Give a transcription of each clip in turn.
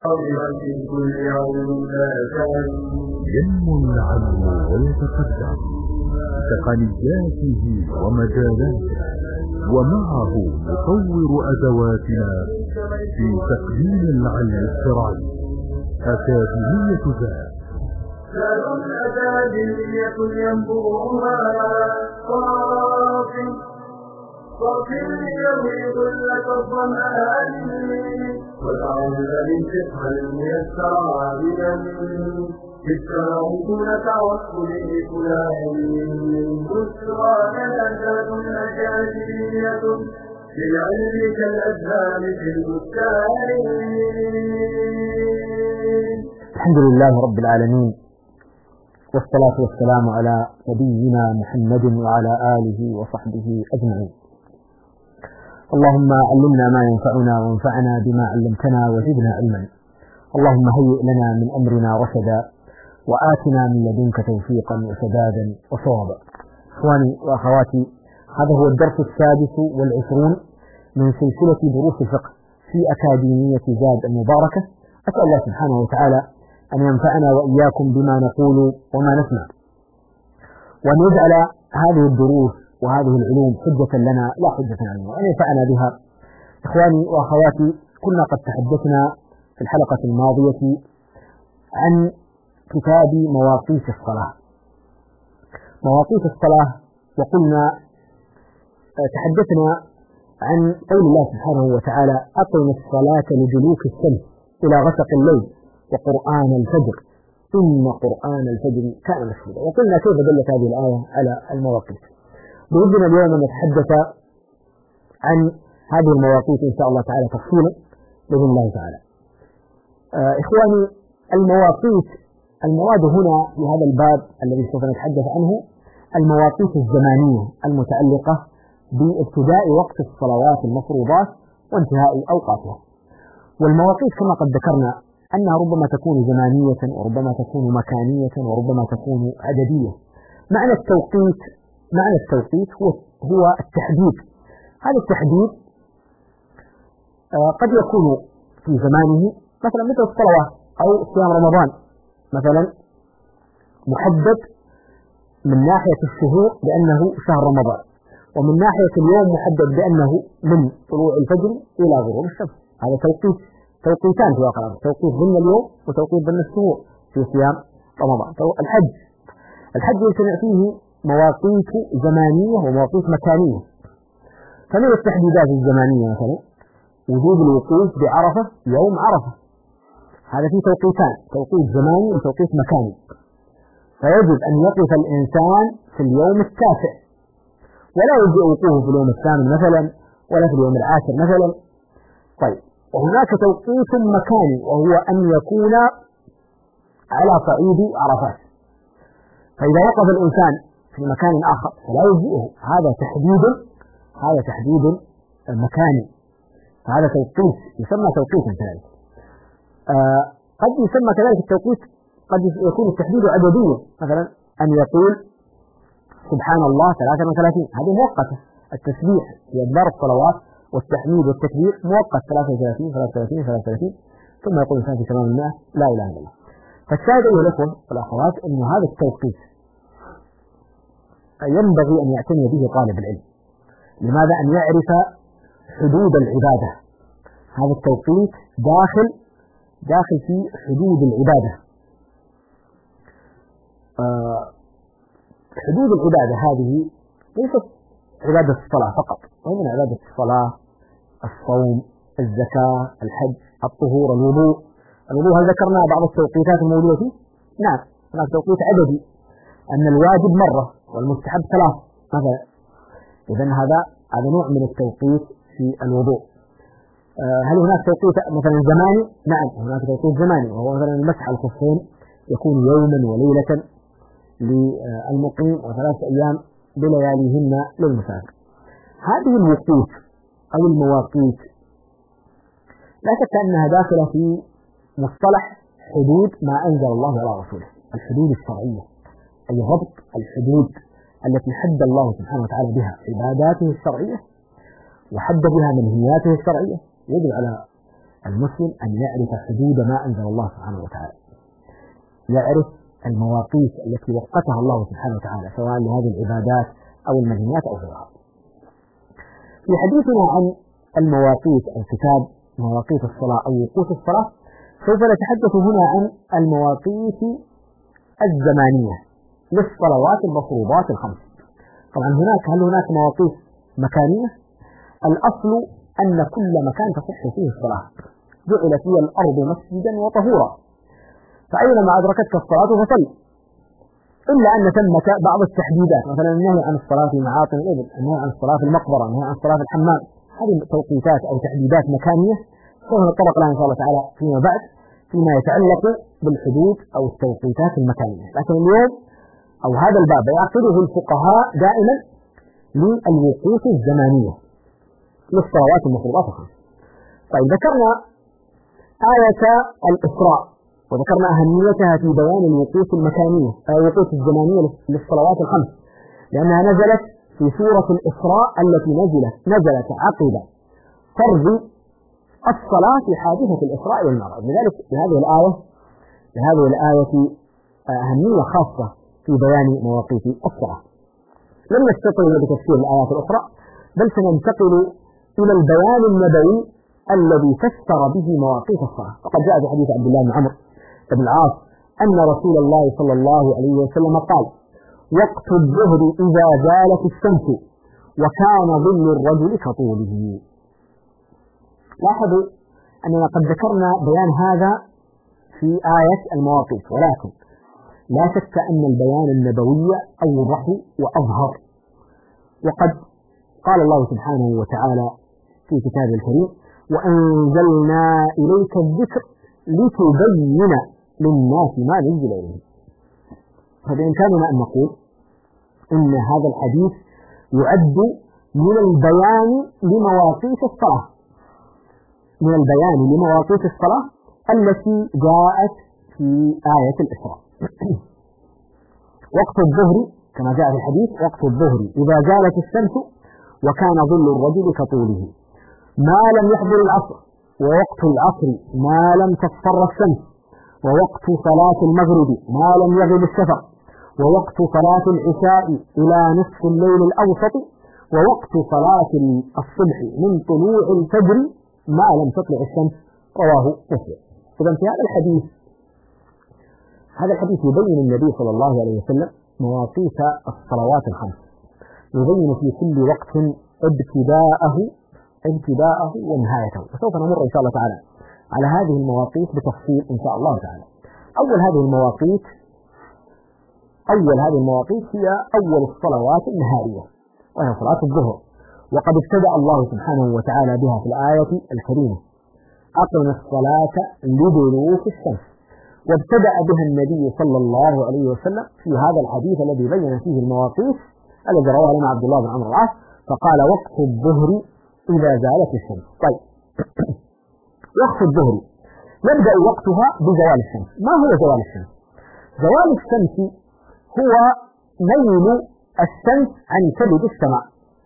ينمو العلم ويتقدم بتقنياته ومجالاته، ومعه نطور أدواتنا في تقديم العلم الشرعي. أكاديمية ذات أكاديمية ينبوها صافي يغيظ لك الظمآن والعون للفقه الميسر عابدا بالتعود نتوكل لفلان بشرى لذات أكاديمية للعلم كالأذهان في البستان. الحمد لله رب العالمين، والصلاة والسلام على نبينا محمد وعلى آله وصحبه أجمعين. اللهم علمنا ما ينفعنا وانفعنا بما علمتنا وزدنا علما. اللهم هيئ لنا من أمرنا رشدا وآتنا من لدنك توفيقا وسدادا وصوابا. إخواني وأخواتي، هذا هو الدرس 26 من سلسلة دروس الفقه في أكاديمية زاد المباركة. أسأل الله سبحانه وتعالى أن ينفعنا وإياكم بما نقول وما نسمع، وأن يجعل هذه الدروس وهذه العلوم حجة لنا لا حجة علينا، وأن ينفعنا بها. إخواني وأخواتي، كنا قد تحدثنا في الحلقة الماضية عن كتاب مواقيت الصلاة. مواقيت الصلاة، وقلنا تحدثنا عن قول الله سبحانه وتعالى: أقم الصلاة لدلوك الشمس إلى غسق الليل وقرآن الفجر إن قرآن الفجر كان مشهودا. وقلنا كيف دلت هذه الآية على المواقيت. بإذن اليوم نتحدث عن هذه المواقيت إن شاء الله تعالى تفصيلا بإذن الله تعالى. إخواني، المواقيت، المراد هنا في هذا الباب الذي سوف نتحدث عنه المواقيت الزمانية المتعلقة بابتداء وقت الصلوات المفروضات وانتهاء أوقاتها. والمواقيت كما قد ذكرنا أنها ربما تكون زمانية وربما تكون مكانية وربما تكون عددية. معنى التوقيت هو التحديد. هذا التحديد قد يكون في زمانه، مثلا مثل الصلوات أو صيام رمضان مثلا محدد من ناحية الشهور بأنه شهر رمضان، ومن ناحية اليوم محدد بأنه من طلوع الفجر إلى غروب الشمس. هذا توقيتان في واقع الأمر، توقيت ضمن اليوم وتوقيت ضمن الشهور في صيام رمضان. الحج يجتمع فيه مواقيت زمانية ومواقيت مكانية. فمن التحديدات الزمانية مثلا وجوب الوقوف بعرفة يوم عرفة، هذا فيه توقيتان، توقيت زماني وتوقيت مكاني. فيجب أن يقف الإنسان في اليوم التاسع، ولا يجب وقوفه في اليوم الثامن مثلا ولا في اليوم العاشر مثلا. طيب، وهناك توقيت مكاني وهو أن يكون على صعيد عرفات، فإذا وقف الإنسان في مكان آخر فلا يجزئه. هذا تحديد مكاني، فهذا توقيت يسمى توقيتا كذلك. قد يسمى كذلك التوقيت، قد يكون التحديد عدديا، مثلا أن يقول سبحان الله 33، هذه مؤقتة. التسبيح في أدبار الصلوات والتحميد والتكبير مؤقت 33 ثم يقول الإنسان في تمام 100 لا إله إلا الله. فالشاهد أيها الأخوة والأخوات أن هذا التوقيت ينبغي أن يعتني به طالب العلم. لماذا؟ أن يعرف حدود العبادة. هذا التوقيت داخل في حدود العبادة. حدود العبادة هذه ليست عبادة الصلاة فقط، ومن عبادة الصلاة الصوم، الزكاة، الحج، الطهور، الوضوء. هل ذكرنا بعض التوقيتات الموجودة فيه؟ نعم، هناك توقيت عددي، أن الواجب مرة والمستحب 3 مثلا. إذن هذا نوع من التوقيت في الوضوء. هل هناك توقيت مثلا زماني؟ نعم، هناك توقيت زماني، وهو مثلا المسح على الخفين يكون يوما وليلة للمقيم و3 أيام بلياليهن للمسافر. هذه الوقوت أو المواقيت لا شك أنها داخلة في مصطلح حدود ما أنزل الله على رسوله، الحدود الشرعية، أي ضبط الحدود التي حد الله سبحانه وتعالى بها عباداته الشرعية وحد بها منهياته الشرعية. يجب على المسلم أن يعرف حدود ما أنزل الله سبحانه وتعالى، يعرف المواقيت التي وقتها الله سبحانه وتعالى سواء لهذه العبادات أو المدنيات أو غيرها. في حديثنا عن المواقيت الكتاب مواقيت الصلاة أو وقوت الصلاة سوف نتحدث هنا عن المواقيت الزمانية للصلوات المفروضات الخمس. طبعا هل هناك مواقيت مكانية؟ الأصل أن كل مكان تصح فيه الصلاة، جعلت هي الأرض مسجدا وطهورا، فأينما أدركتك الصلاة فصل، إلا أن ثمة بعض التحديدات، مثلا النهي عن الصلاة في معاطن الإبل، النهي عن الصلاة في المقبرة، النهي عن الصلاة في الحمام. هذه توقيتات أو تحديدات مكانية سوف نتطرق لها إن شاء الله تعالى فيما بعد فيما يتعلق بالحدود أو التوقيتات المكانية. لكن اليوم أو هذا الباب يعقده الفقهاء دائما للوقوت الزمانية للصلوات المفروضات الخمس. طيب ذكرنا آية الإسراء وذكرنا أهميتها في بيان الوقوت المكانية أو الوقوت الزمانية للصلوات الخمس، لأنها نزلت في سورة الإسراء التي نزلت عقب فرض الصلاة في حادثة الإسراء والمعراج. لذلك لهذه الآية أهمية خاصة في بيان مواقيت الصلاة. لم نستطيع بتفسير الآيات الأخرى، بل سننتقل إلى البيان النبوي الذي فسر به مواقيت الصلاة. فقد جاء في حديث عبد الله بن عمرو بن العاص أن رسول الله صلى الله عليه وسلم قال: وقت الظهر إذا زالت الشمس وكان ظل الرجل كطوله. لاحظوا أننا قد ذكرنا بيان هذا في آية المواقيت، ولكن لا شك أن البيان النبوي أوضح وأظهر. وقد قال الله سبحانه وتعالى في كتابه الكريم: وأنزلنا إليك الذكر لتبين للناس ما نزل إليهم. فبإمكاننا أن نقول إن هذا الحديث يعد من البيان لمواقيت الصلاة، من البيان لمواقيت الصلاة التي جاءت في آية الإسراء. وقت الظهر كما جاء في الحديث: وقت الظهر إذا زالت الشمس وكان ظل الرجل كطوله، ما لم يحضر العصر، ووقت العصر ما لم تصفر الشمس، ووقت صلاة المغرب ما لم يغب الشفق، ووقت صلاة العشاء إلى نصف الليل الأوسط، ووقت صلاة الصبح من طلوع الفجر ما لم تطلع الشمس. رواه مسلم. إذا في هذا الحديث يبين النبي صلى الله عليه وسلم مواقيت الصلوات الخمس، يبين في كل وقت ابتداءه ونهايته. وسوف نمر إن شاء الله تعالى على هذه المواقيت بتفصيل إن شاء الله تعالى. أول هذه المواقيت هي أول الصلوات النهارية، وهي صلاة الظهر. وقد ابتدأ الله سبحانه وتعالى بها في الآية الكريمة: أقم الصلاة لدلوك الشمس. وابتدأ بها النبي صلى الله عليه وسلم في هذا الحديث الذي بين فيه المواقيت الذي رواه لنا عبد الله بن عمرو العاص، فقال: وقت الظهر إذا زالت الشمس. طيب وقت الظهر يبدأ وقتها بزوال الشمس. ما هو زوال الشمس؟ زوال الشمس هو ميل الشمس عن كبد السماء.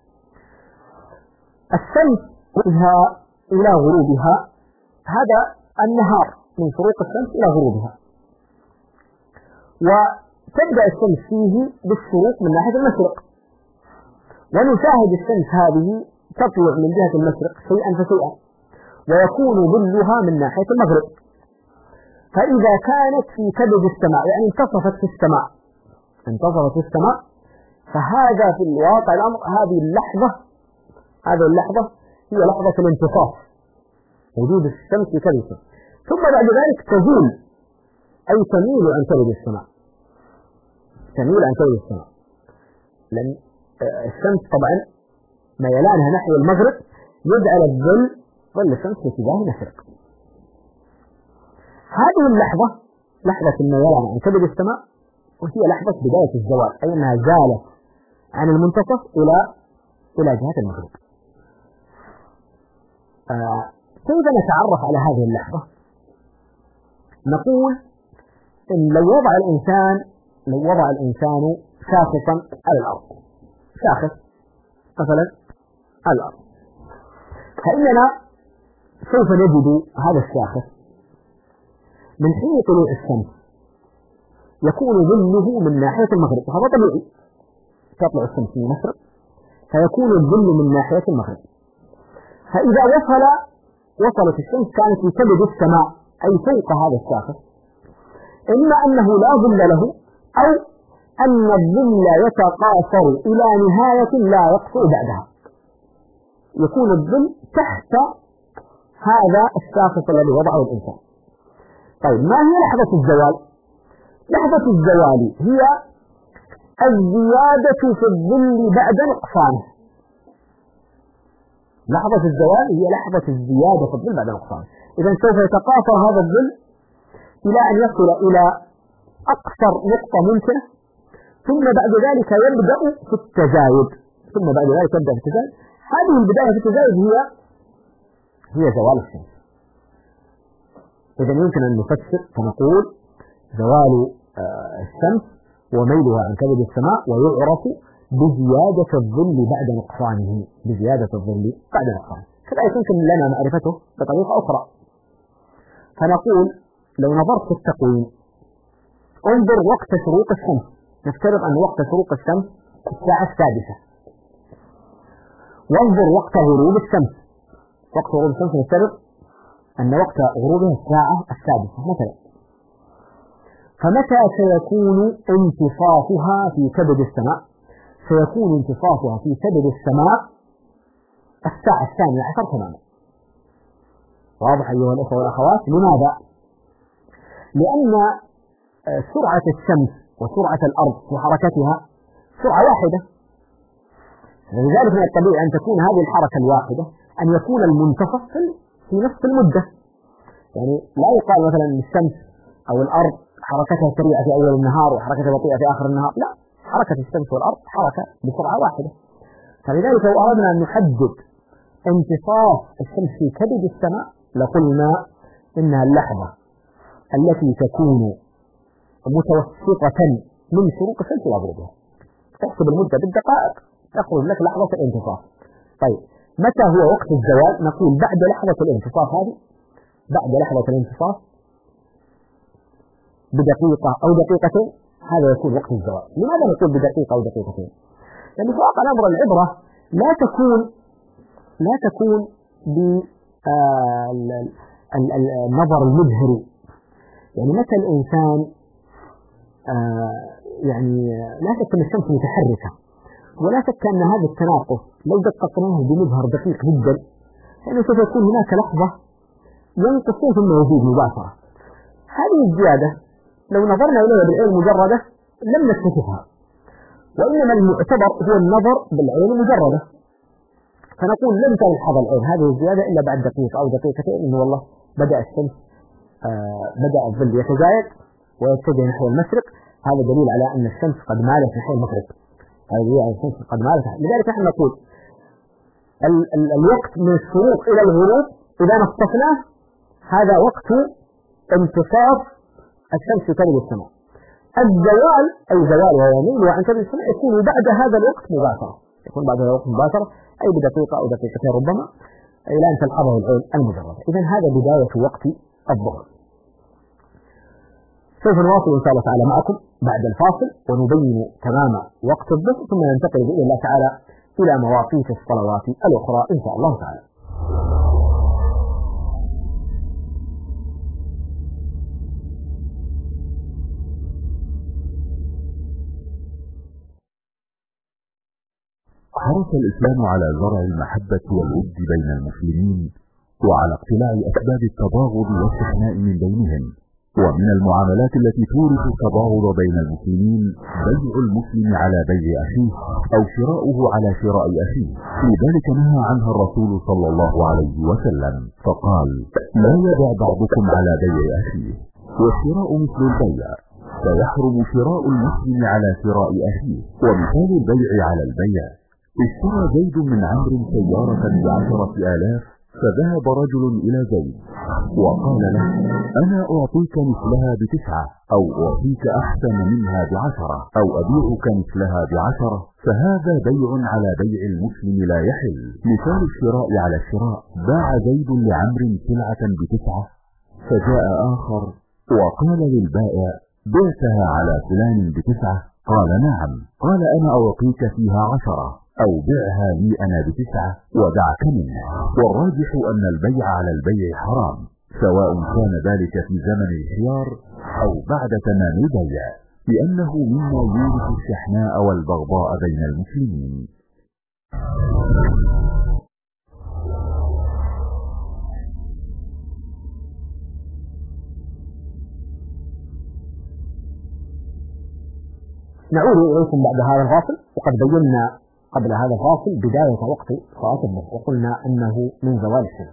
الشمس إلى غروبها هذا النهار من شروق الشمس إلى غروبها، وتبدأ الشمس فيه بالشروق من ناحية المشرق، ونشاهد الشمس هذه تطلع من جهة المشرق شيئا فشيئا، ويكون ظلها من ناحية المغرب. فإذا كانت في كبد السماء يعني انتصفت في السماء، فهذا في الواقع الأمر هذه اللحظة هي لحظة الانتصاف، وجود الشمس في كبد السماء. ثم بعد ذلك تزول أي تميل عن كبد السماء، لأن الشمس طبعا ميلانها نحو المغرب يجعل ظل الشمس في اتجاه المشرق. هذه اللحظة لحظة الميلان عن كبد السماء، وهي لحظة بداية الزوال، أي أنها زالت عن المنتصف إلى جهة المغرب. كيف نتعرف على هذه اللحظة؟ نقول إن لو وضع الإنسان شاخصا على الأرض، شاخص مثلا على الأرض، فإننا سوف نجد هذا الشاخص من حين طلوع الشمس يكون ظله من ناحية المغرب، وهذا طبيعي، تطلع الشمس من المشرق فيكون الظل من ناحية المغرب. فإذا وصلت الشمس كانت في كبد السماء أي فوق هذا الشاخص، إما أنه لا ظل له أو أن الظل يتقاصر إلى نهاية لا يقصر بعدها، يكون الظل تحت هذا الشاخص الذي وضعه الإنسان. طيب ما هي لحظة الزوال؟ لحظة الزوال هي الزيادة في الظل بعد نقصانه. لحظة الزوال هي لحظة الزيادة في الظل بعد نقصانه. إذا سوف يتقاصر هذا الظل إلى أن يصل إلى أقصر نقطة ممكنة، ثم بعد ذلك يبدأ في التزايد. هذه البداية في التزايد هي زوال الشمس. إذا يمكن أن نفسر فنقول زوال الشمس وميلها عن كبد السماء ويعرف بزيادة الظل بعد نقصانه. كذلك يمكن لنا معرفته بطريقة أخرى، فنقول لو نظرت في التقويم انظر وقت شروق الشمس، نفترض أن وقت شروق الشمس الساعة 6، وانظر وقت غروب الشمس. وقت غروب الشمس نفترض أن وقت غروبها الساعة 6 مثلا. فمتى سيكون انتصافها في كبد السماء؟ سيكون انتصافها في كبد السماء الساعة 12 تماما. واضح أيها الأخوة والأخوات؟ لماذا؟ لأن سرعة الشمس وسرعة الأرض في حركتها سرعة واحدة، لذلك من الطبيعي أن تكون هذه الحركة الواحدة أن يكون المنتصف في نفس المدة. يعني لا يقال مثلا الشمس أو الأرض حركتها سريعة في أول النهار وحركتها بطيئة في آخر النهار، لا، حركة الشمس والأرض حركة بسرعة واحدة. فلذلك لو أردنا أن نحدد انتصاف الشمس في كبد السماء لقلنا إنها اللحظة التي تكون متوسطة من شروق الشمس وغروبها. تحسب المدة بالدقائق تخرج لك لحظة الانتصاف. طيب متى هو وقت الزوال؟ نقول بعد لحظة الانتصاف هذه، بعد لحظة الانتصاف بدقيقة أو دقيقتين، هذا يكون وقت الزوال. لماذا نقول بدقيقة أو دقيقتين؟ لأن في واقع الأمر العبرة لا تكون بالنظر المبهر. يعني متى الإنسان يعني لا شك أن الشمس متحركة، ولا شك أن هذا التناقص لو دققناه بمظهر دقيق جدا فإنه سوف يكون هناك لحظة ينقصون ثم يزيد مباشرة. هذه الزيادة لو نظرنا إليها بالعين المجردة لم نكتشفها، وإنما المعتبر هو النظر بالعين المجردة. فنقول لم تلحظ العين هذه الزيادة إلا بعد دقيقة أو دقيقتين، إنه والله بدأ الشمس بدأ الظل يتزايد ويتجه نحو المشرق. هذا دليل على أن الشمس قد مالت نحو المغرب. هذا دليل على الشمس قد مالت. لذلك نحن نقول الوقت من الشروق إلى الغروب إذا نصفناه هذا وقت انتصاف الشمس في كبد السماء. الزوال أي زوال ويميل عن كبد السماء يكون بعد هذا الوقت مباشرة، يكون بعد هذا الوقت مباشرة أي بدقيقة أو دقيقتين ربما إلى أن تلحظه العين المجردة. إذن هذا بداية وقت الظهر. سوف نواصل إن شاء الله تعالى معكم بعد الفاصل ونبين تمام وقت الظهر، ثم ننتقل بإذن الله تعالى إلى مواقيت الصلوات الأخرى إن شاء الله تعالى. حرص الإسلام على زرع المحبة والود بين المسلمين، وعلى اقتلاع أسباب التباغض والشحناء من بينهم. ومن المعاملات التي تورث التباغض بين المسلمين بيع المسلم على بيع أخيه أو شراؤه على شراء أخيه. لذلك نهى عنها الرسول صلى الله عليه وسلم فقال: لا يبع بعضكم على بيع أخيه، والشراء مثل البيع، فيحرم شراء المسلم على شراء أخيه. ومثال البيع على البيع: اشترى زيد من عمرو سيارة ب10,000 فذهب رجل إلى زيد وقال له: أنا أعطيك مثلها ب9، أو أعطيك أحسن منها ب10، أو أبيعك مثلها ب10، فهذا بيع على بيع المسلم لا يحل. مثال الشراء على الشراء: باع زيد لعمرو سلعة ب9، فجاء آخر وقال للبائع: بعتها على فلان ب9؟ قال: نعم. قال: أنا أعطيك فيها 10، أو بعها لي أنا ب9 ودعك منه. والراجح أن البيع على البيع حرام، سواء كان ذلك في زمن الخيار أو بعد تمام البيع، لأنه مما يورث الشحناء والبغضاء بين المسلمين. نعود إليكم بعد هذا الفاصل، وقد بينا قبل هذا الفاصل بداية وقت صلاة الظهر، وقلنا أنه من زوال الشمس،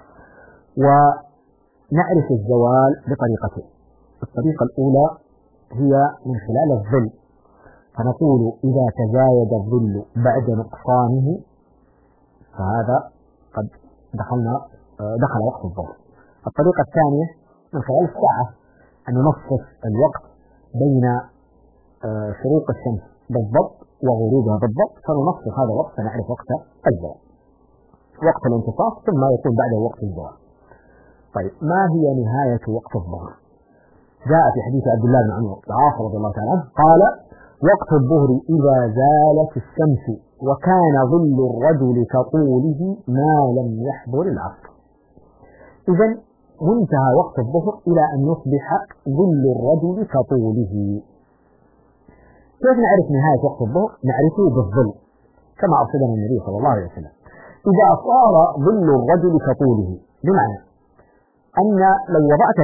ونعرف الزوال بطريقتين. الطريقة الأولى هي من خلال الظل، فنقول إذا تزايد الظل بعد نقصانه فهذا قد دخل وقت الظهر. الطريقة الثانية من خلال الساعة، أن ننصف الوقت بين شروق الشمس بالضبط وغروبها بالضبط، فننصف هذا الوقت فنعرف وقت الزوال، وقت الانتصاف، ثم يكون بعده وقت الزوال. طيب، ما هي نهاية وقت الظهر؟ جاء في حديث عبد الله بن عمرو العاص رضي الله تعالى عنه قال: وقت الظهر إذا زالت الشمس وكان ظل الرجل كطوله ما لم يحضر العصر. إذن منتهى وقت الظهر إلى أن يصبح ظل الرجل كطوله. كيف نعرف نهاية وقت الظهر؟ نعرفه بالظل كما أرشدنا النبي صلى الله عليه وسلم. إذا صار ظل الرجل كطوله، بمعنى أن لو وضعت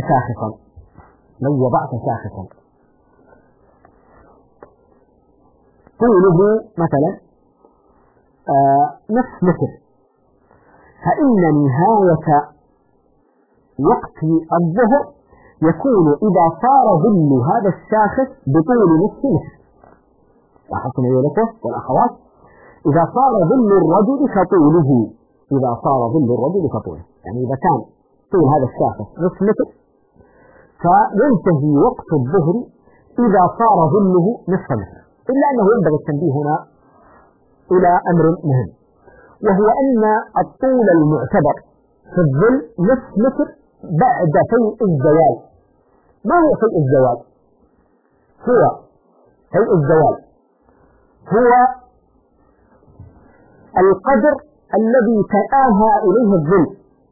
شاخصا طوله مثلا نصف متر، فإن نهاية وقت الظهر يكون إذا صار ظل هذا الشاخص بطول نصف متر. لاحظتم أيها الأخوة والأخوات؟ إذا صار ظل الرجل كطوله، يعني إذا كان طول هذا الشاخص نصف متر، فينتهي وقت الظهر إذا صار ظله نصف متر. إلا أنه ينبغي التنبيه هنا إلى أمر مهم، وهو أن الطول المعتبر في الظل نصف متر بعد فيء الزوال. ما هو فيء الزوال؟ هو القدر الذي تناهى إليه الظل.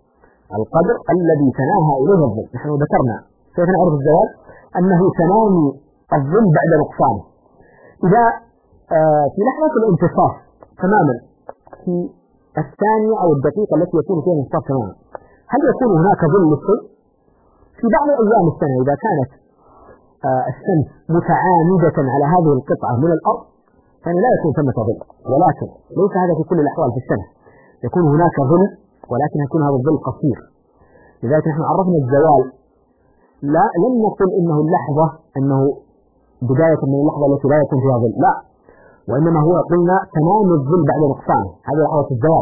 نحن ذكرنا كيف نعرف الزوال، أنه تنامي الظل بعد نقصانه. إذا في لحظة الانتصاف تماما، في الثانية أو الدقيقة التي يكون فيها الانتصاف تماما، هل يكون هناك ظل للشيء؟ في بعض أيام السنة إذا كانت الشمس متعامدة على هذه القطعة من الأرض فإن لا يكون ثمة ظل، ولكن ليس هذا في كل الأحوال في السنة، يكون هناك ظل ولكن يكون هذا الظل قصير. لذلك نحن عرفنا الزوال لم نقل أنه بداية من اللحظة التي لا يكون فيها ظل، لا، وإنما هو قلنا تمام الظل بعد نقصانه، هذه لحظة الزوال.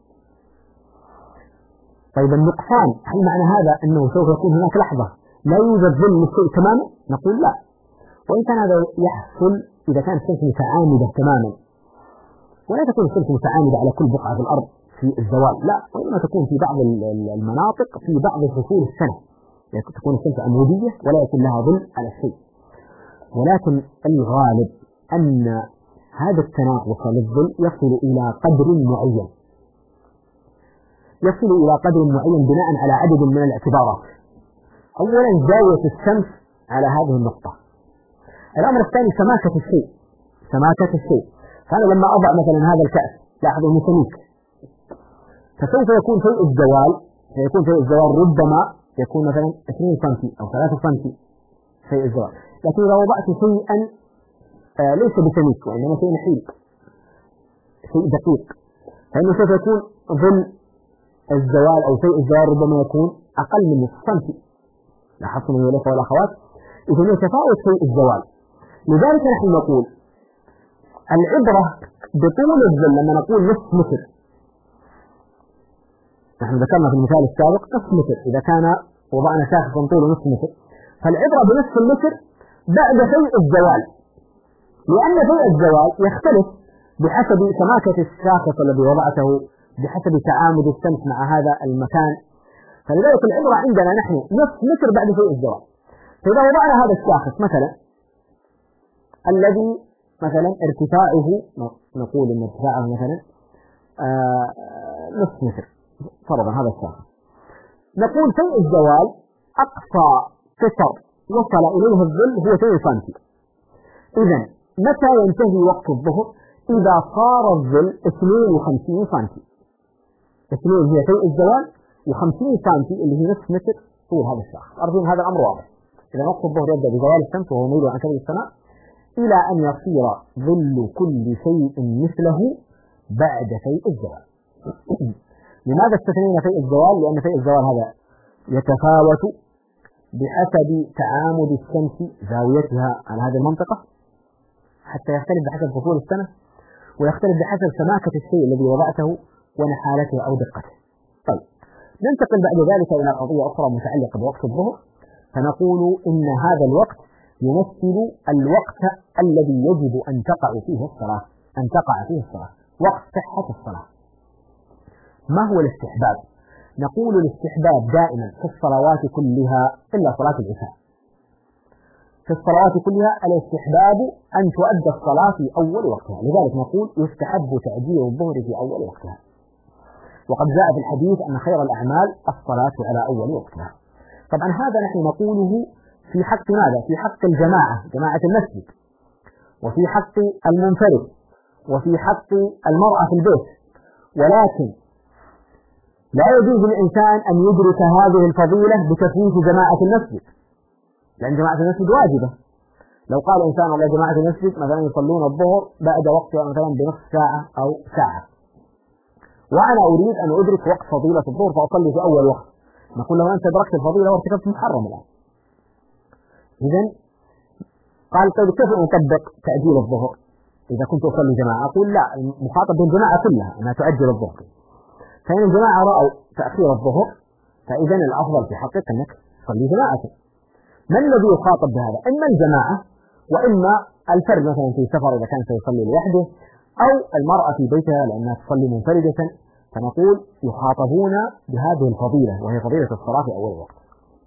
طيب، النقصان هل معنى هذا أنه سوف يكون هناك لحظة لا يوجد ظل للشيء تماما؟ نقول لا، وإن كان هذا يحصل إذا كانت الشمس متعامدة تماما، ولا تكون الشمس متعامدة على كل بقعة في الأرض في الزوال، لا، وإنما تكون في بعض المناطق في بعض فصول السنة تكون الشمس عمودية ولا يكون لها ظل على الشيء. ولكن الغالب أن هذا التناقص للظل يصل إلى قدر معين بناء على عدد من الاعتبارات. أولا زاوية الشمس على هذه النقطة. الأمر الثاني سماكة الشيء. فأنا لما أضع مثلا هذا الكأس لاحظوا سميك، فسوف يكون شيء الزوال ربما يكون مثلا 2 سم أو 3 سم شيء الزوال. لكن إذا وضعت شيئا ليس بسميك وإنما شيء نحيل، شيء دقيق، فإنه سوف يكون ظل الزوال أو شيء الزوال ربما يكون أقل من نصف سنتي. لاحظتم أيها الأخوة والأخوات؟ إذا يتفاوت شيء الزوال. لذلك نحن نقول العبرة بطول الظل. لما نقول نصف متر نحن ذكرنا في المثال السابق نصف متر، إذا كان وضعنا شاخصا طوله نصف متر، فالعبرة بنصف المتر بعد فيء الزوال، لأن فيء الزوال يختلف بحسب سماكة الشاخص الذي وضعته، بحسب تعامد الشمس مع هذا المكان. فلذلك العبرة عندنا نحن نصف متر بعد فيء الزوال. فإذا وضعنا هذا الشاخص مثلا الذي مثلا ارتفاعه، نقول ان ارتفاعه مثلا نصف متر فرضا، هذا الشاخص، نقول فيء الزوال أقصى قصر وصل إليه الظل هو 2 سنتي. إذا متى ينتهي وقت الظهر؟ إذا صار الظل 52 سنتي. 2 هي فيء الزوال، و50 سنتي اللي هي نصف متر طول هذا الشاخص. أرجو هذا الأمر واضح. إذا وقت الظهر يبدأ بزوال الشمس وهو ميل عن كبد السماء إلى أن يصير ظل كل شيء مثله بعد فيء الزوال. لماذا استثنينا فيء الزوال؟ لأن فيء الزوال هذا يتفاوت بحسب تعامد الشمس زاويتها على هذه المنطقة، حتى يختلف بحسب فصول السنة، ويختلف بحسب سماكة الشيء الذي وضعته ونحالته أو دقته. طيب، ننتقل بعد ذلك إلى قضية أخرى متعلقة بوقت الظهر، فنقول إن هذا الوقت يمثل الوقت الذي يجب أن تقع فيه الصلاة، وقت صحة الصلاة. ما هو الاستحباب؟ نقول الاستحباب دائما في الصلوات كلها إلا صلاة العشاء. في الصلوات كلها الاستحباب أن تؤدى الصلاة في أول وقتها، لذلك نقول يستحب تعجيل الظهر في أول وقتها. وقد جاء في الحديث أن خير الأعمال الصلاة على أول وقتها. طبعا هذا نحن نقوله في حق ماذا؟ في حق الجماعة، جماعة المسجد، وفي حق المنفرد، وفي حق المرأة في البيت. ولكن لا يجوز للإنسان أن يدرك هذه الفضيلة بتفويت جماعة المسجد، لأن جماعة المسجد واجبة. لو قال إنسان والله جماعة المسجد مثلا يصلون الظهر بعد وقتها مثلا بنصف ساعة أو ساعة، وأنا أريد أن أدرك وقت فضيلة الظهر فأصلي في أول وقت، نقول له أنت أدركت الفضيلة وارتكبت محرم الآن. إذن قال طيب كيف أطبق تأجيل الظهر إذا كنت أصلي جماعة؟ أقول لا، المخاطب بالجماعة كلها أنها تؤجل الظهر. فإن الجماعة رأوا تأخير الظهر فإذن الأفضل في حقك أنك تصلي جماعة. من الذي يخاطب بهذا؟ إما الجماعة وإما الفرد مثلا في سفر إذا كان سيصلي لوحده، أو المرأة في بيتها لأنها تصلي منفردة. فنقول يخاطبون بهذه الفضيلة وهي فضيلة الصلاة في أول وقت.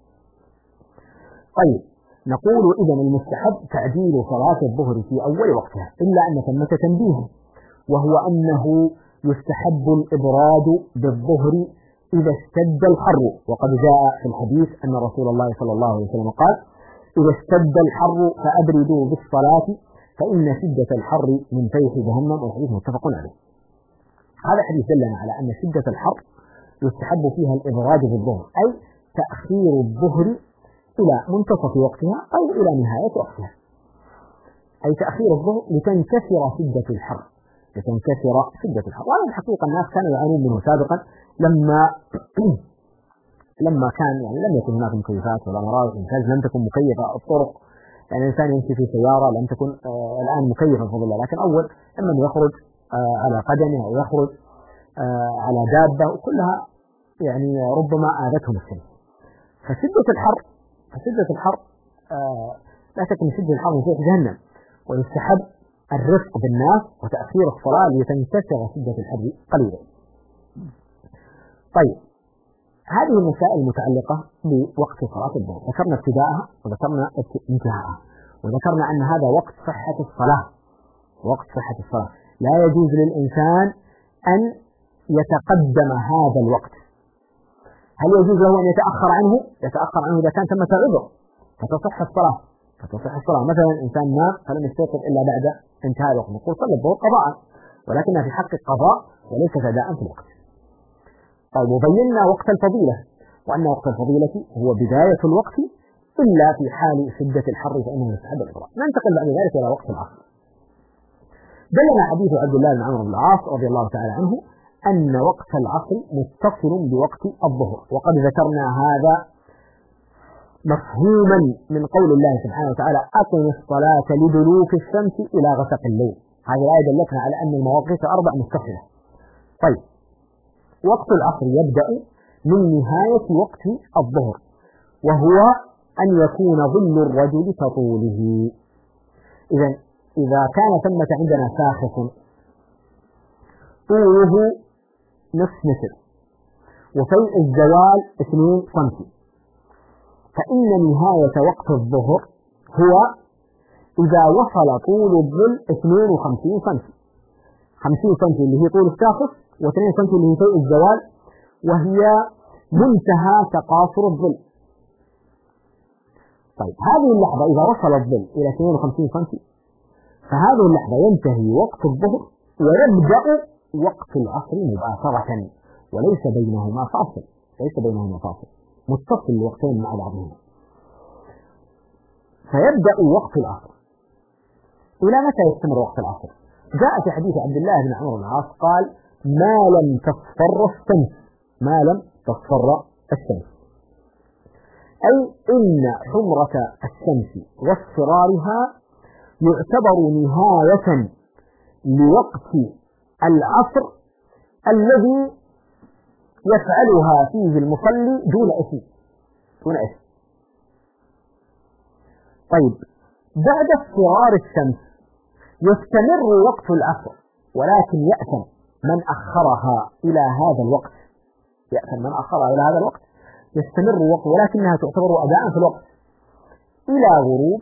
طيب، نقول إذن المستحب تعجيل صلاة الظهر في أول وقتها، إلا أن ثمة تنبيه، وهو أنه يستحب الإبراد بالظهر إذا اشتد الحر. وقد جاء في الحديث أن رسول الله صلى الله عليه وسلم قال: إذا اشتد الحر فأبردوا بالصلاة فإن شدة الحر من فيح جهنم. والحديث متفق عليه. هذا الحديث دلنا على أن شدة الحر يستحب فيها الإبراد بالظهر، أي تأخير الظهر إلى منتصف وقتها أو إلى نهاية وقتها، أي تأخير الظهر لتنكسر شدة الحر، وهذا الحقيقة الناس كانوا يعانون منه سابقا لما كان يعني لم يكن هناك مكيفات ولا مراوح إنتاج، لم تكن مكيفة الطرق، يعني الإنسان يمشي في سيارة لم تكن الآن مكيفة بفضل الله، لكن أول إما يخرج على قدمه أو يخرج على دابة، وكلها يعني ربما آذتهم الشمس. فشدة الحر لا شك أن شدة الحر من فيح جهنم، ويستحب الرفق بالناس وتأخير الصلاة لتنكسر شدة الحر قليلا. طيب، هذه المسائل المتعلقة بوقت صلاة الظهر ذكرنا ابتداءها وذكرنا انتهاءها، وذكرنا أن هذا وقت صحة الصلاة. لا يجوز للإنسان أن يتقدم هذا الوقت. هل يجوز له أن يتأخر عنه إذا كان ثمة عذر فتصح الصلاة. مثلا إنسان نام فلم يستيقظ إلا بعد انتهاء الوقت، نقول صلى الظهر قضاء، ولكنها في حق القضاء وليس أداء في الوقت. طيب، وبينا وقت الفضيلة، وأن وقت الفضيلة هو بداية الوقت إلا في حال شدة الحر فإنه يستحب الإبراء. ننتقل بعد ذلك إلى وقت العصر. دلنا حديث عبد الله بن عمرو بن العاص رضي الله تعالى عنه أن وقت العصر متصل بوقت الظهر، وقد ذكرنا هذا مفهوما من قول الله سبحانه وتعالى: أقم الصلاة لدلوك الشمس إلى غسق الليل. هذه الآية دلتنا على أن المواقيت 4 متصلة. طيب، وقت العصر يبدأ من نهاية وقت الظهر، وهو أن يكون ظل الرجل كطوله. إذا كان ثمة عندنا شاخص طوله نصف متر وفيء الزوال 2 سم، فإن نهاية وقت الظهر هو إذا وصل طول الظل 52 سم، 50 سم اللي هي طول الشاخص و2 سم اللي هي فيء الزوال، وهي منتهى تقاصر الظل. طيب هذه اللحظة إذا وصل الظل إلى 52 سم فهذه اللحظة ينتهي وقت الظهر ويبدأ وقت العصر مباشرة، وليس بينهما فاصل، متصل الوقتين مع بعضهما. فيبدأ وقت العصر. إلى متى يستمر وقت العصر؟ جاء في حديث عبد الله بن عمرو بن العاص قال: ما لم تصفر الشمس، أي إن حمرة الشمس واصفرارها يعتبر نهاية لوقت العصر الذي يفعلها فيه المصلي دون إثم. طيب بعد اصفرار الشمس يستمر وقت العصر، ولكن يأثم من أخرها إلى هذا الوقت، يستمر وقت ولكنها تعتبر أداء في الوقت إلى غروب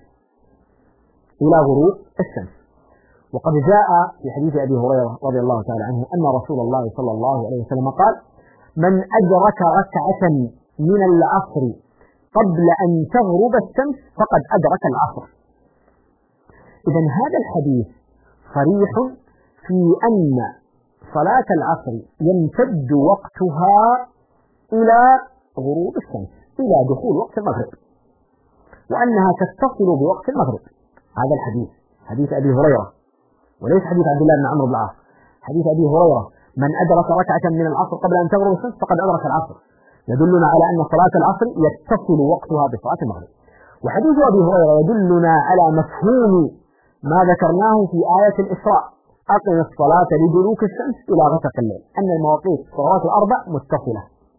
الشمس. وقد جاء في حديث أبي هريرة رضي الله تعالى عنه أن رسول الله صلى الله عليه وسلم قال: من أدرك ركعة من العصر قبل أن تغرب الشمس فقد أدرك العصر. إذن هذا الحديث صريح في أن صلاة العصر يمتد وقتها إلى غروب الشمس، إلى دخول وقت المغرب، وأنها تتصل بوقت المغرب. هذا الحديث حديث أبي هريرة، وليس حديث عبد الله بن عمرو بن العاص، حديث أبي هريرة: من أدرك ركعة من العصر قبل أن تغرب الشمس فقد أدرك العصر، يدلنا على أن صلاة العصر يتصل وقتها بصلاة المغرب. وحديث أبي هريرة يدلنا على مفهوم ما ذكرناه في آية الإسراء: أقم الصلاة لدلوك الشمس إلى غسق الليل، أن المواقيت الصلوات الأربع متصلة.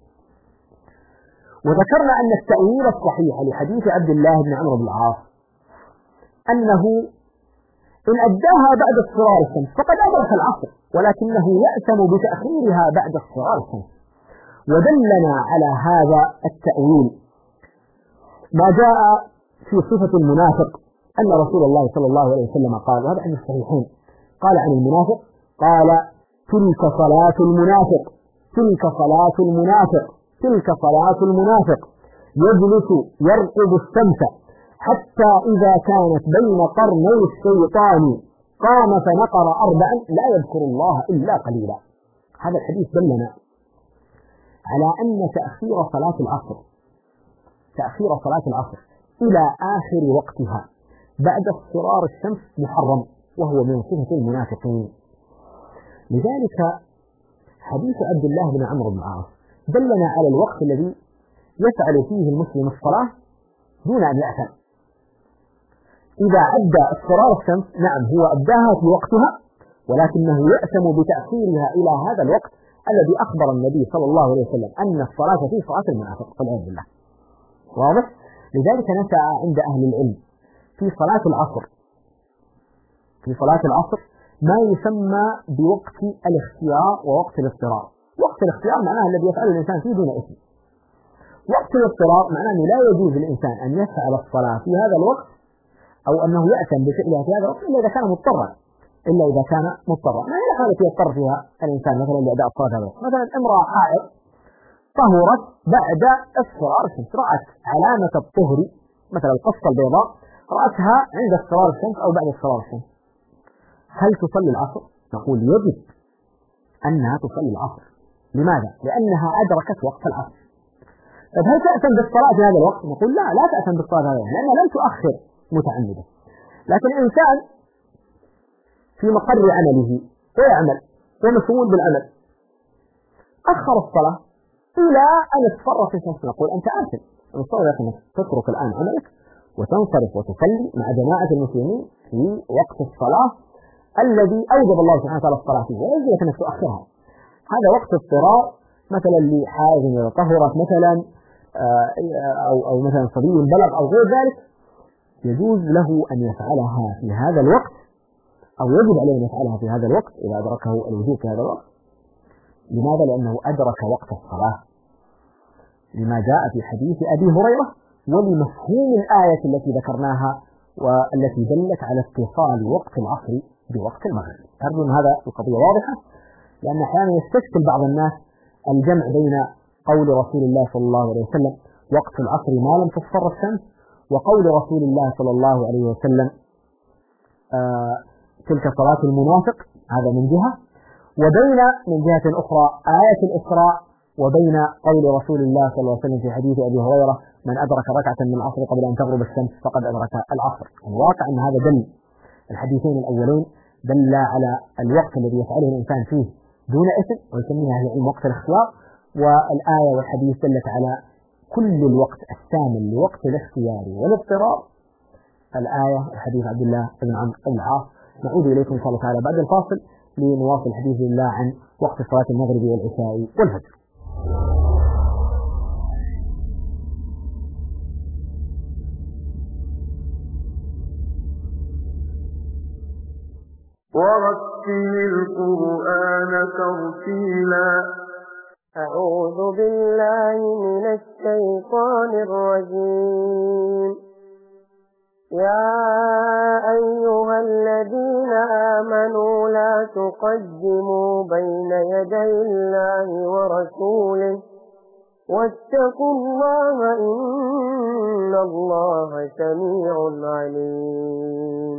وذكرنا أن التأويل الصحيح لحديث عبد الله بن عمرو بن العاص أنه إن أداها بعد اصفرار الشمس فقد أدرك العصر، ولكنه يأثم بتأخيرها بعد اصفرار الشمس. ودلنا على هذا التأويل ما جاء في صفة المنافق أن رسول الله صلى الله عليه وسلم قال، وهذا عن الصحيحين، قال عن المنافق: قال: تلك صلاة المنافق يجلس يرقب الشمس حتى إذا كانت بين قرني الشيطان قام فنقر 4 لا يذكر الله إلا قليلا. هذا الحديث دلنا على أن تأخير صلاة العصر إلى آخر وقتها بعد اصفرار الشمس محرم، وهو من صفة المنافقين. لذلك حديث عبد الله بن عمرو بن العاص دلنا على الوقت الذي يفعل فيه المسلم الصلاة دون أن يأثم. إذا أدى اصفرار الشمس نعم هو أداها في وقتها، ولكنه يأثم بتأخيرها إلى هذا الوقت الذي أخبر النبي صلى الله عليه وسلم أن الصلاة فيه صلاة المنافق والعياذ بالله. واضح؟ لذلك نشأ عند أهل العلم في صلاة العصر ما يسمى بوقت الاختيار ووقت الاضطرار. وقت الاختيار معناه الذي يفعله الإنسان فيه دون إثم. وقت الاضطرار معناه أنه لا يجوز للإنسان أن يفعل الصلاة في هذا الوقت أو أنه يأثم بفعلها في هذا الوقت إلا إذا كان مضطرا. ما هي الحالة التي يضطر فيها الإنسان مثلا لأداء الصلاة هذا الوقت؟ مثلا امرأة حائض طهرت بعد اصفرار الشمس، رأت علامة الطهر مثلا القصة البيضاء رأتها عند اصفرار الشمس أو بعد اصفرار الشمس، هل تصلي العصر؟ نقول يجب أنها تصلي العصر. لماذا؟ لأنها أدركت وقت العصر. طيب هل تأثم بالصلاة في هذا الوقت؟ نقول لا تأثم بالصلاة في هذا الوقت لأنها لم تؤخر متعمدة. لكن الإنسان في مقر عمله ويعمل ومشغول بالعمل أخر الصلاة إلى أن اصفرت الشمس، نقول أنت آثم، المفترض أنك تترك الآن عملك وتنصرف وتصلي مع جماعة المسلمين في وقت الصلاة الذي أوجب الله سبحانه وتعالى الصلاة فيه، ويجب أنك تؤخرها. هذا وقت اضطرار مثلا لحائض إذا طهرت مثلا أو مثلا صبي بلغ أو غير ذلك، يجوز له أن يفعلها في هذا الوقت، أو يجب عليه أن يفعلها في هذا الوقت إذا أدركه الوجوب في هذا الوقت. لماذا؟ لأنه أدرك وقت الصلاة، لما جاء في حديث أبي هريرة ولمفهوم الآية التي ذكرناها والتي دلت على اتصال وقت العصر بوقت المغرب. أرجو أن هذا القضية واضحة، لأن أحيانا يستشكل بعض الناس الجمع بين قول رسول الله صلى الله عليه وسلم وقت العصر ما لم تصفر الشمس، وقول رسول الله صلى الله عليه وسلم تلك صلاة المنافق، هذا من جهة، وبين من جهة أخرى آية الإسراء، وبين قول رسول الله صلى الله عليه وسلم في حديث أبي هريرة من أدرك ركعة من العصر قبل أن تغرب الشمس فقد أدرك العصر. الواقع أن هذا دل الحديثين الأولين دل على الوقت الذي يفعله الإنسان فيه دون إثم، ويسميه أهل العلم وقت الاختيار، والآية والحديث دلت على كل الوقت الشامل لوقت الاختيار والاضطرار. الآية وحديث عبد الله بن عمرو بن العاص. نعود إليكم إن شاء الله تعالى بعد الفاصل لنواصل الحديث لله عن وقت صلاة المغرب والعشاء والفجر. ورتل القرآن ترتيلا. أعوذ بالله من الشيطان الرجيم. يا أيها الذين آمنوا لا تقدموا بين يدي الله ورسوله واتقوا الله إن الله سميع عليم.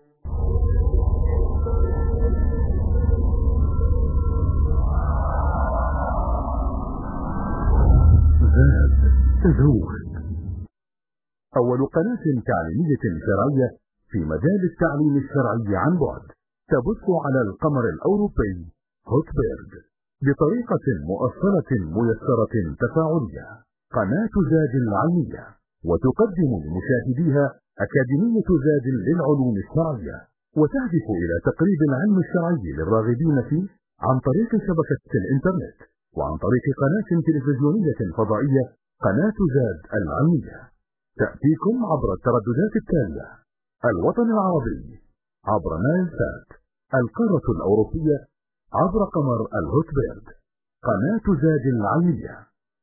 تزود أول قناة تعليمية شرعية في مجال التعليم الشرعي عن بعد، تبث على القمر الأوروبي هوتبيرد بطريقة مؤصلة ميسرة تفاعلية. قناة زاد العلمية، وتقدم لمشاهديها أكاديمية زاد للعلوم الشرعية، وتهدف إلى تقريب العلم الشرعي للراغبين فيه عن طريق شبكة الإنترنت، وعن طريق قناة تلفزيونية فضائية قناة زاد العلمية. تأتيكم عبر الترددات التالية: الوطن العربي عبر نايل سات، القارة الأوروبية عبر قمر الهوتبيرد. قناة زاد العلمية.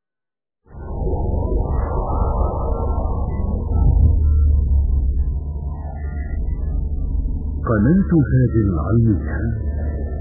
قناة زاد العلمية.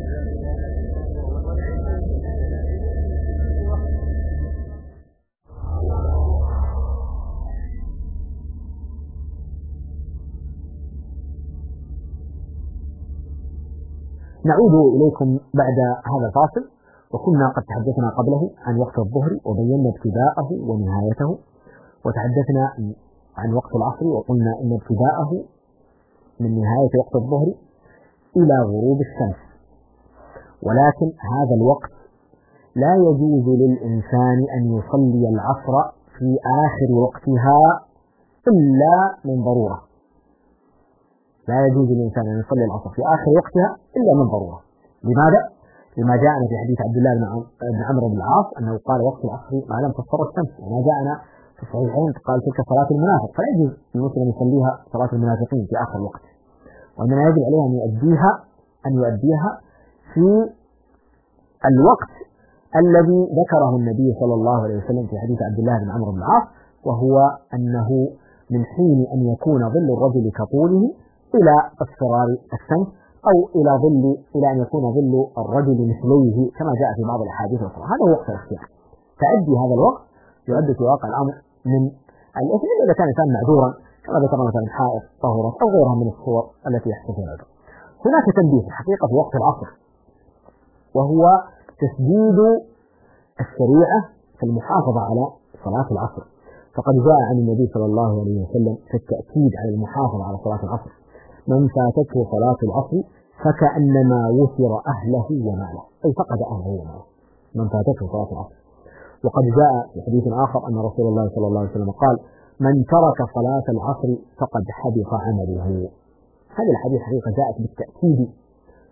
نعود إليكم بعد هذا الفاصل، وكنا قد تحدثنا قبله عن وقت الظهر وبينا ابتداءه ونهايته، وتحدثنا عن وقت العصر وقلنا أن ابتداءه من نهاية وقت الظهر إلى غروب الشمس، ولكن هذا الوقت لا يجوز للإنسان أن يصلي العصر في آخر وقتها إلا من ضرورة. لا يجوز للإنسان أن يصلي العصر في آخر وقتها إلا من ضرورة. لماذا؟ لما جاءنا في حديث عبد الله بن عمرو بن العاص أنه قال وقت العصر ما لم تصفر الشمس، وما جاءنا في الصحيحين قال تلك صلاة المنافق، فلا يجوز للمسلم أن يصليها صلاة المنافقين في آخر الوقت، وإنما يجب عليه أن يؤديها في الوقت الذي ذكره النبي صلى الله عليه وسلم في حديث عبد الله بن عمرو بن العاص، وهو أنه من حين أن يكون ظل الرجل كطوله إلى اصفرار الشمس، أو إلى أن يكون ظل الرجل مثليه كما جاء في بعض الأحاديث الأخرى. هذا هو وقت الاختيار. تأدي هذا الوقت يؤدي في واقع الأمر من الإثم إذا كان الإنسان معذورا كما ذكرنا مثلا حائط طهرت أو غيرها من الصور التي يحصل فيها العذر. هناك تنبيه الحقيقة في وقت العصر، وهو تسديد الشريعة في المحافظة على صلاة العصر، فقد جاء عن النبي صلى الله عليه وسلم في التأكيد على المحافظة على صلاة العصر: من فاتته صلاة العصر فكأنما وفر أهله وماله، أي فقد أهله وماله من فاتته صلاة العصر. وقد جاء في حديث آخر أن رسول الله صلى الله عليه وسلم قال: من ترك صلاة العصر فقد حبط عمله. هذه الحديث حقيقة جاءت بالتأكيد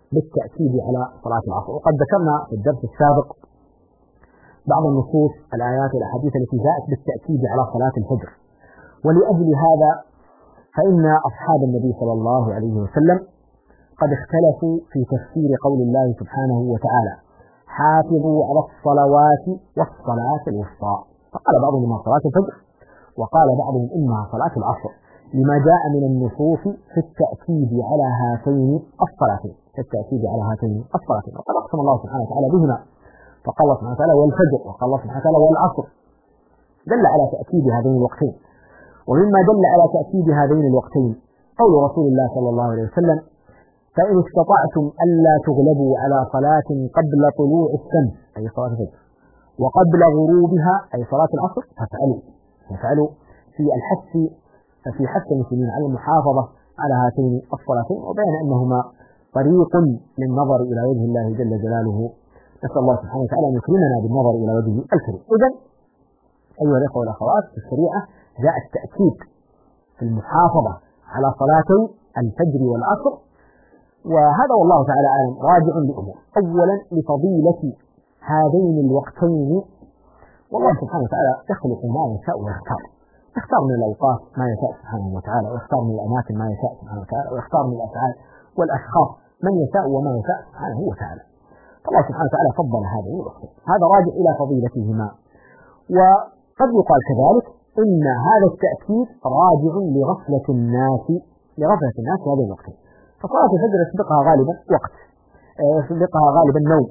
بالتأكيد على صلاة العصر. وقد ذكرنا في الدرس السابق بعض النصوص الآيات والأحاديث التي جاءت بالتأكيد على صلاة الفجر. ولأجل هذا فإن أصحاب النبي صلى الله عليه وسلم قد اختلفوا في تفسير قول الله سبحانه وتعالى: حافظوا على الصلوات والصلاة الوسطى. فقال بعضهم إنها صلاة الفجر، وقال بعضهم إنها صلاة العصر، لما جاء من النصوص في التأكيد على هاتين الصلاتين، وقد أقسم الله سبحانه وتعالى بهما، فقال الله سبحانه وتعالى: والفجر، وقال الله سبحانه وتعالى: والعصر، دل على تأكيد هذين الوقتين. ومما دل على تأكيد هذين الوقتين قول رسول الله صلى الله عليه وسلم: فإن استطعتم ألا تغلبوا على صلاة قبل طلوع الشمس، أي صلاة الفجر، وقبل غروبها، أي صلاة العصر، فافعلوا في حث المسلمين على المحافظة على هاتين الصلاتين، وبين أنهما طريق للنظر إلى وجه الله جل جلاله. نسأل الله سبحانه وتعالى أن يكرمنا بالنظر إلى وجهه الكريم. إذن أيها الأخوة والأخوات، في الشريعة جاء التأكيد في المحافظة على صلاتي الفجر والعصر، وهذا والله تعالى أعلم راجع لأمور. أولا لفضيلة هذين الوقتين، والله سبحانه وتعالى يخلق ما يشاء يختار من الأوقات ما يشاء سبحانه وتعالى، ويختار من الأماكن ما يشاء سبحانه وتعالى، ويختار من الأفعال والأشخاص من يشاء وما يشاء سبحانه وتعالى. فالله سبحانه وتعالى فضل هذين الوقتين، هذا راجع إلى فضيلتهما. وقد يقال كذلك إن هذا التأكيد راجع لغفلة الناس في هذه الوقتين. فصلاة الفجر يسبقها غالبا وقت، يسبقها غالبا نوم،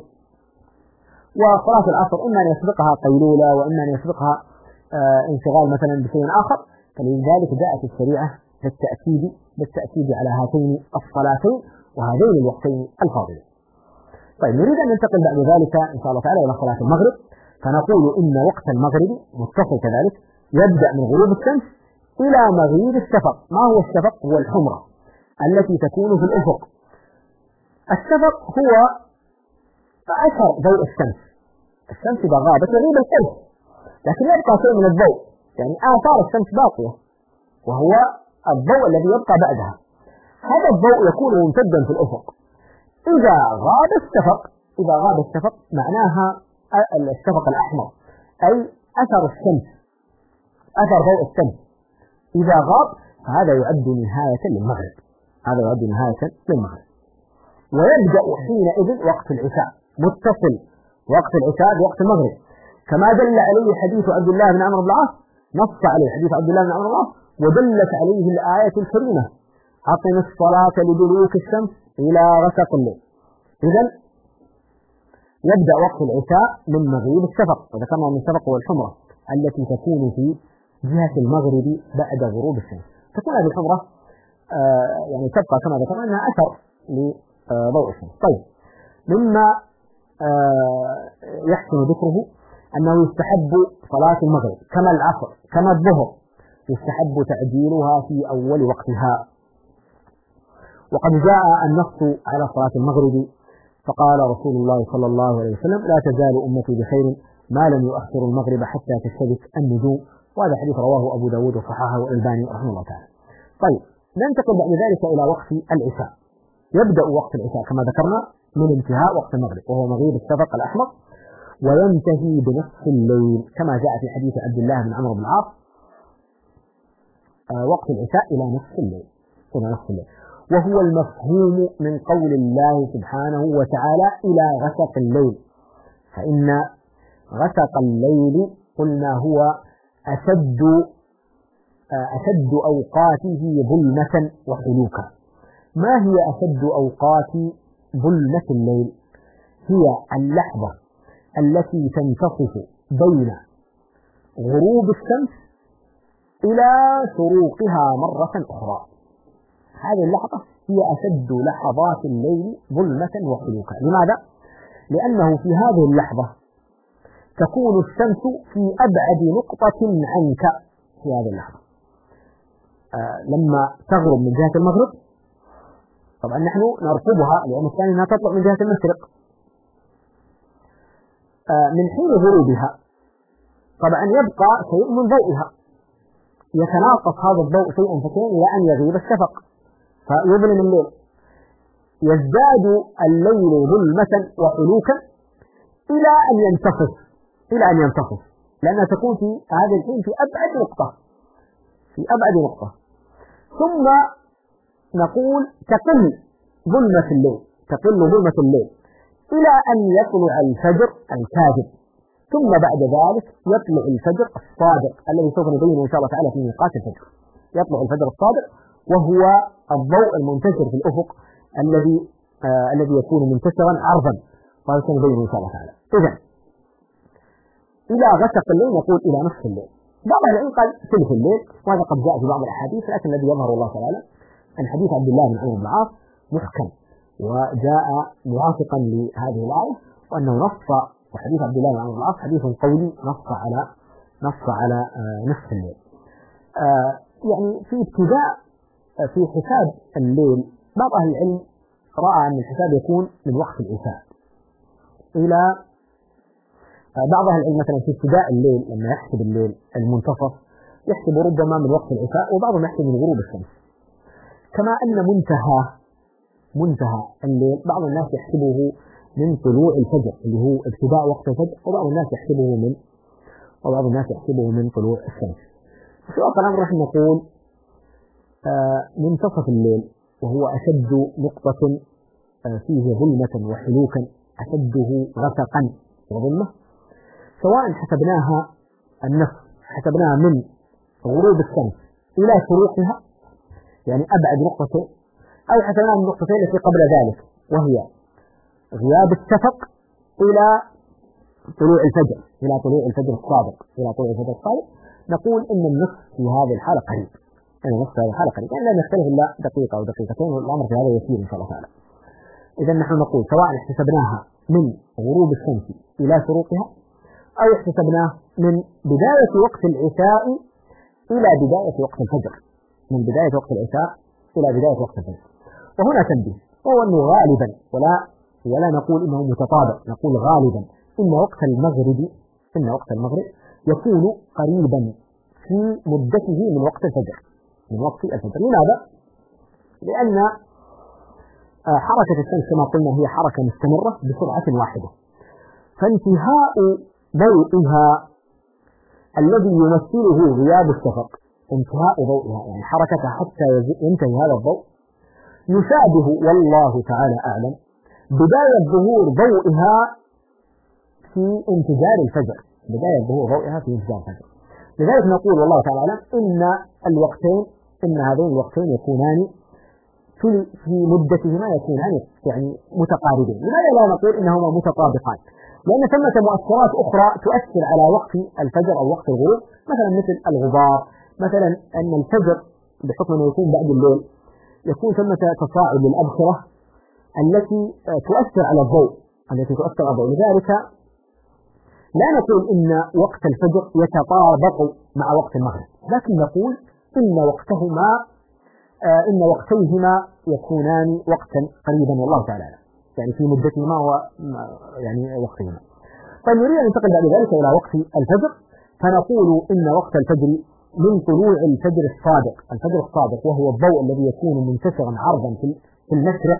وصلاة العصر إما أن يسبقها قيلولة، وإما أن يسبقها انشغال مثلا بشيء آخر. فلذلك جاءت الشريعة بالتأكيد على هاتين الصلاتين وهذين الوقتين الفاضلين. طيب، نريد أن ننتقل بعد ذلك إن شاء الله تعالى إلى صلاة المغرب، فنقول إن وقت المغرب متصل كذلك، يبدأ من غروب الشمس إلى مغيب الشفق. ما هو الشفق؟ هو الحمرة التي تكون في الأفق. الشفق هو أثر ضوء الشمس إذا غابت يغيب الشمس، لكن يبقى شيء من الضوء، يعني آثار الشمس باقية، وهو الضوء الذي يبقى بعدها. هذا الضوء يكون ممتدا في الأفق. إذا غاب الشفق معناها الشفق الأحمر، أي أثر ضوء الشمس إذا غاب، فهذا يعد نهاية للمغرب. ويبدأ حينئذ وقت العشاء، متصل وقت العشاء بوقت المغرب، كما دل عليه حديث عبد الله بن عمرو بن العاص، نص عليه حديث عبد الله بن عمرو بن العاص، ودلت عليه الآية الكريمة: أقم الصلاة لدلوك الشمس إلى غسق الليل. إذن يبدأ وقت العشاء من مغيب الشفق، وذكرنا من الشفق والحمرة التي تكون في جهة المغرب بعد غروب الشمس. تكون هذه الحمرة يعني تبقى كما ذكرنا أنها أثر لضوء الشمس. طيب، مما يحسن ذكره أنه يستحب صلاة المغرب كما العصر كما الظهر، يستحب تعجيلها في أول وقتها. وقد جاء النص على صلاة المغرب، فقال رسول الله صلى الله عليه وسلم: لا تزال أمتي بخير ما لم يؤخر المغرب حتى تشتبك النجوم. وهذا حديث رواه أبو داود وصححه الألباني رحمه الله تعالى. طيب، ننتقل بعد ذلك إلى وقت العشاء. يبدأ وقت العشاء كما ذكرنا من انتهاء وقت المغرب، وهو مغيب الشفق الأحمر، وينتهي بنصف الليل كما جاء في حديث عبد الله بن عمرو بن العاص: وقت العشاء إلى نصف الليل، وهو المفهوم من قول الله سبحانه وتعالى: إلى غسق الليل. فإن غسق الليل قلنا هو أشد أوقاته ظلمة وحلوكا. ما هي أشد أوقات ظلمة الليل؟ هي اللحظة التي تنتصف بين غروب الشمس إلى شروقها مرة أخرى. هذه اللحظة هي أشد لحظات الليل ظلمة وحلوكا. لماذا؟ لأنه في هذه اللحظة تكون الشمس في أبعد نقطة عنك. في هذه اللحظة لما تغرب من جهة المغرب، طبعا نحن نرقبها لأن الثاني أنها تطلع من جهة المشرق، من حين غروبها طبعا يبقى شيء من ضوئها، يتناقص هذا الضوء شيئا فشيئا إلى أن يغيب الشفق فيظلم الليل. يزداد الليل ظلمة وحلوكا إلى أن ينتصف لأنها تكون في هذا الحين في أبعد نقطة ثم نقول تقل ظلمة الليل إلى أن يطلع الفجر الكاذب ثم بعد ذلك يطلع الفجر الصادق الذي سوف نبينه إن شاء الله تعالى في ميقات الفجر. يطلع الفجر الصادق وهو الضوء المنتشر في الأفق الذي يكون منتشرا عرضا، وهذا سنبينه إن شاء الله تعالى. إذا إلى غسق الليل نقول إلى نصف الليل. بعض العلم قال ثلث الليل، وهذا قد جاء في بعض الأحاديث، لكن الذي يظهر الله تعالى أن حديث عبد الله بن عمرو بن العاص محكم وجاء موافقا لهذه الآية، وأنه نص، وحديث عبد الله بن عمرو بن العاص حديث قولي نص على نصف الليل. يعني في ابتداء في حساب الليل بعض أهل العلم رأى أن الحساب يكون من وقت العشاء إلى بعض أهل العلم مثلا في ابتداء الليل لما يحسب الليل المنتصف يحسب ربما من وقت العشاء، وبعضهم يحسب من غروب الشمس. كما أن منتهى الليل بعض الناس يحسبه من طلوع الفجر اللي هو ابتداء وقت الفجر، وبعض الناس يحسبه من طلوع الشمس. في واقع الأمر راح نقول منتصف الليل وهو أشد نقطة فيه ظلمة وحلوكا، أشده غسقا وظلمة، سواء حسبناها من غروب الشمس إلى شروقها يعني أبعد نقطتين، أو حسبناها من النقطتين التي قبل ذلك وهي غياب الشفق إلى طلوع الفجر الصادق نقول إن النصف في هذه الحالة قريب، يعني لا نختلف إلا دقيقة أو دقيقتين، والأمر في هذا يسير إن شاء الله تعالى. إذا نحن نقول سواء احتسبناها من غروب الشمس إلى شروقها، أو احتسبناه من بداية وقت العشاء إلى بداية وقت الفجر، وهنا تنبيه، وهو أنه غالبا ولا نقول إنه متطابق، نقول غالبا إن وقت المغرب يكون قريبا في مدته من وقت الفجر. لماذا؟ لأن حركة الشمس كما قلنا هي حركة مستمرة بسرعة واحدة، فانتهاء ضوئها الذي يمثله غياب الشفق، يعني حركتها حتى ينتهي هذا الضوء يشابه والله تعالى أعلم بداية ظهور ضوئها في انفجار الفجر. لذلك نقول والله تعالى أعلم إن هذين الوقتين يكونان في مدتهما يعني متقاربين. لماذا لا نقول إنهما متطابقان؟ لأن ثمة مؤثرات أخرى تؤثر على وقت الفجر أو وقت الغروب، مثلا مثل الغبار، مثلا أن الفجر بحكم أنه يكون بعد الليل يكون ثمة تصاعد للأبصرة التي تؤثر على الضوء. لذلك لا نقول إن وقت الفجر يتطابق مع وقت المغرب، لكن نقول إن وقتيهما يكونان وقتا قريبا والله تعالى، يعني في مدتهما وقتهما. طيب نريد أن ننتقل بعد ذلك إلى وقت الفجر، فنقول إن وقت الفجر من طلوع الفجر الصادق وهو الضوء الذي يكون منتشرا عرضا في المشرق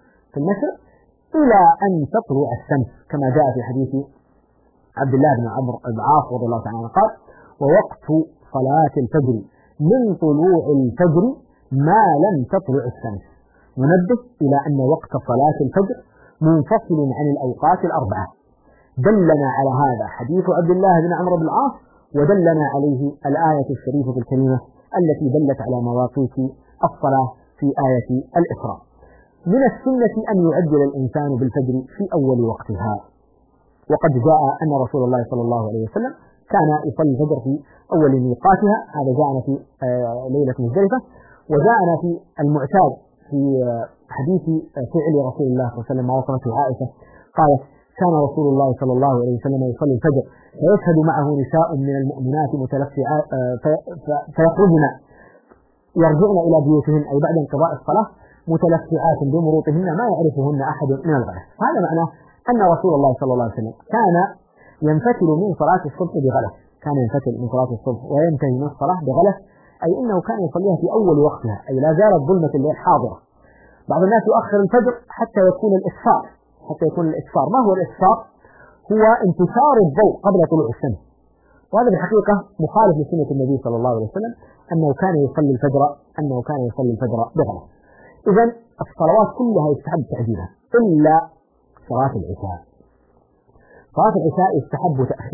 إلى أن تطلع الشمس، كما جاء في حديث عبد الله بن عمرو بن العاص رضي الله تعالى عنه قال: ووقت صلاة الفجر من طلوع الفجر ما لم تطلع الشمس. ننبه إلى أن وقت صلاة الفجر منفصل عن الأوقات الأربعة. دلنا على هذا حديث عبد الله بن عمرو بن العاص، ودلنا عليه الآية الشريفة الكريمة التي دلت على مواقيت الصلاة في آية الإسراء. من السنة أن يعجل الإنسان بالفجر في أول وقتها، وقد جاء أن رسول الله صلى الله عليه وسلم كان يصلي الفجر في أول ميقاتها. هذا جاءنا في ليلة مزدلفة، وجاءنا في المعتاد في حديث فعل رسول الله صلى الله عليه وسلم ما وصلته عائشة قالت: كان رسول الله صلى الله عليه وسلم يصلي الفجر فيشهد معه نساء من المؤمنات متلفعات فيخرجن يرجعن إلى بيوتهن أي بعد انقضاء الصلاة متلفعات بمروطهن ما يعرفهن أحد من الغلس. هذا معناه أن رسول الله صلى الله عليه وسلم كان ينفتل من صلاة الصبح بغلس، وينتهي من الصلاة بغلس، أي أنه كان يصليها في أول وقتها، أي لا زالت ظلمة الليل حاضرة. بعض الناس يؤخر الفجر حتى يكون الإسفار. ما هو الإسفار؟ هو انتشار الضوء قبل طلوع الشمس، وهذا بالحقيقة مخالف لسنة النبي صلى الله عليه وسلم أنه كان يصلي الفجر بغلط. إذا الصلوات كلها يستحب تعجيلها إلا صلاة العشاء. صلاة العشاء يستحب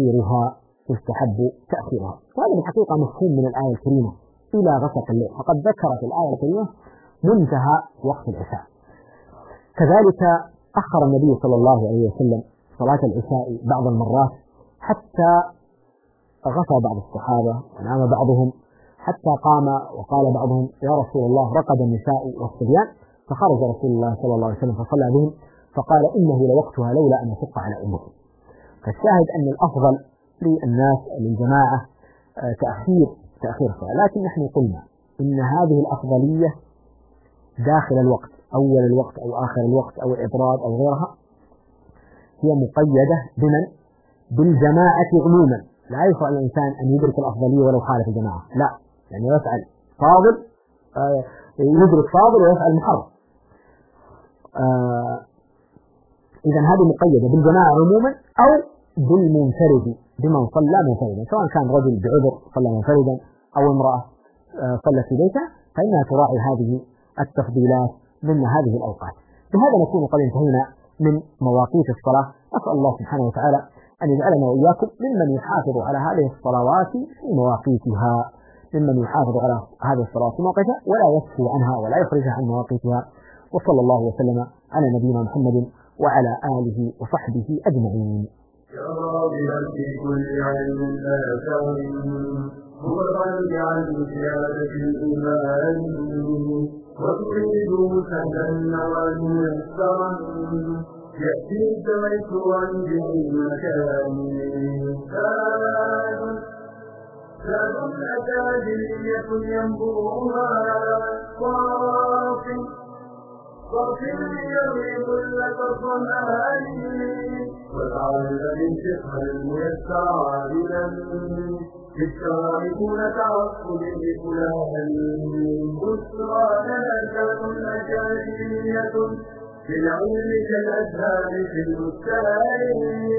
تأخيرها، وهذا بالحقيقة مفهوم من الآية الكريمة إلى غسق الليل، فقد ذكرت الآية الكريمة منتهى وقت العشاء. كذلك أخر النبي صلى الله عليه وسلم صلاة العشاء بعض المرات حتى غفى بعض الصحابة ونام بعضهم، حتى قام وقال بعضهم يا رسول الله رقد النساء والصبيان، فخرج رسول الله صلى الله عليه وسلم فصلى بهم فقال إنه لوقتها لولا أن أشق على أمتي. فالشاهد أن الأفضل للناس للجماعة تأخير الصلاة، لكن نحن قلنا إن هذه الأفضلية داخل الوقت، أول الوقت أو آخر الوقت أو الإبراد أو غيرها، هي مقيدة بالجماعة عموما. لا يشرع الإنسان أن يدرك الأفضلية ولو خالف الجماعة، لا، يعني يفعل فاضل يدرك فاضل ويفعل محرم. إذا هذه مقيدة بالجماعة عموما أو بالمنفرد بمن صلى منفردا، سواء كان رجل بعذر صلى منفردا أو امرأة صلت في بيتها، فإنها تراعي هذه التفضيلات ضمن هذه الأوقات. بهذا نكون قد انتهينا من مواقيت الصلاة. أسأل الله سبحانه وتعالى أن يجعلنا وإياكم ممن يحافظ على هذه الصلوات في مواقيتها، ولا يسهو عنها ولا يخرجها عن مواقيتها. وصلى الله وسلم على نبينا محمد وعلى آله وصحبه أجمعين. يا راغبا في كل علم نافع هو الغني عن زيادة الإيمان، وتريد سهلا وميسرا يأتي تميسرا بالمكان. زاد أكاديمية ينبوها صافي ليروي كل الظمآن، وتعلم الفقه الميسر عابدا بالشرائع تعصب بفلان. بشرى نكهة أكاديمية بالعلم كالأزهار في البستان.